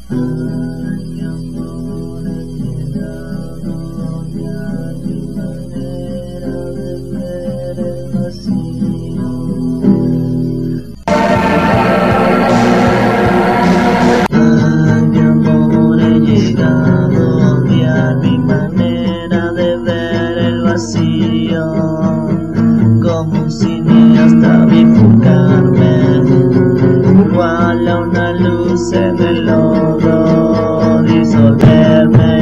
Ay, mi amor, he llegado ya mi manera de ver el vacío. Ay, mi amor, he llegado ya mi manera de ver el vacío. Como un cineasta vi enfocarme igual a una luz en el lodo, disolverme.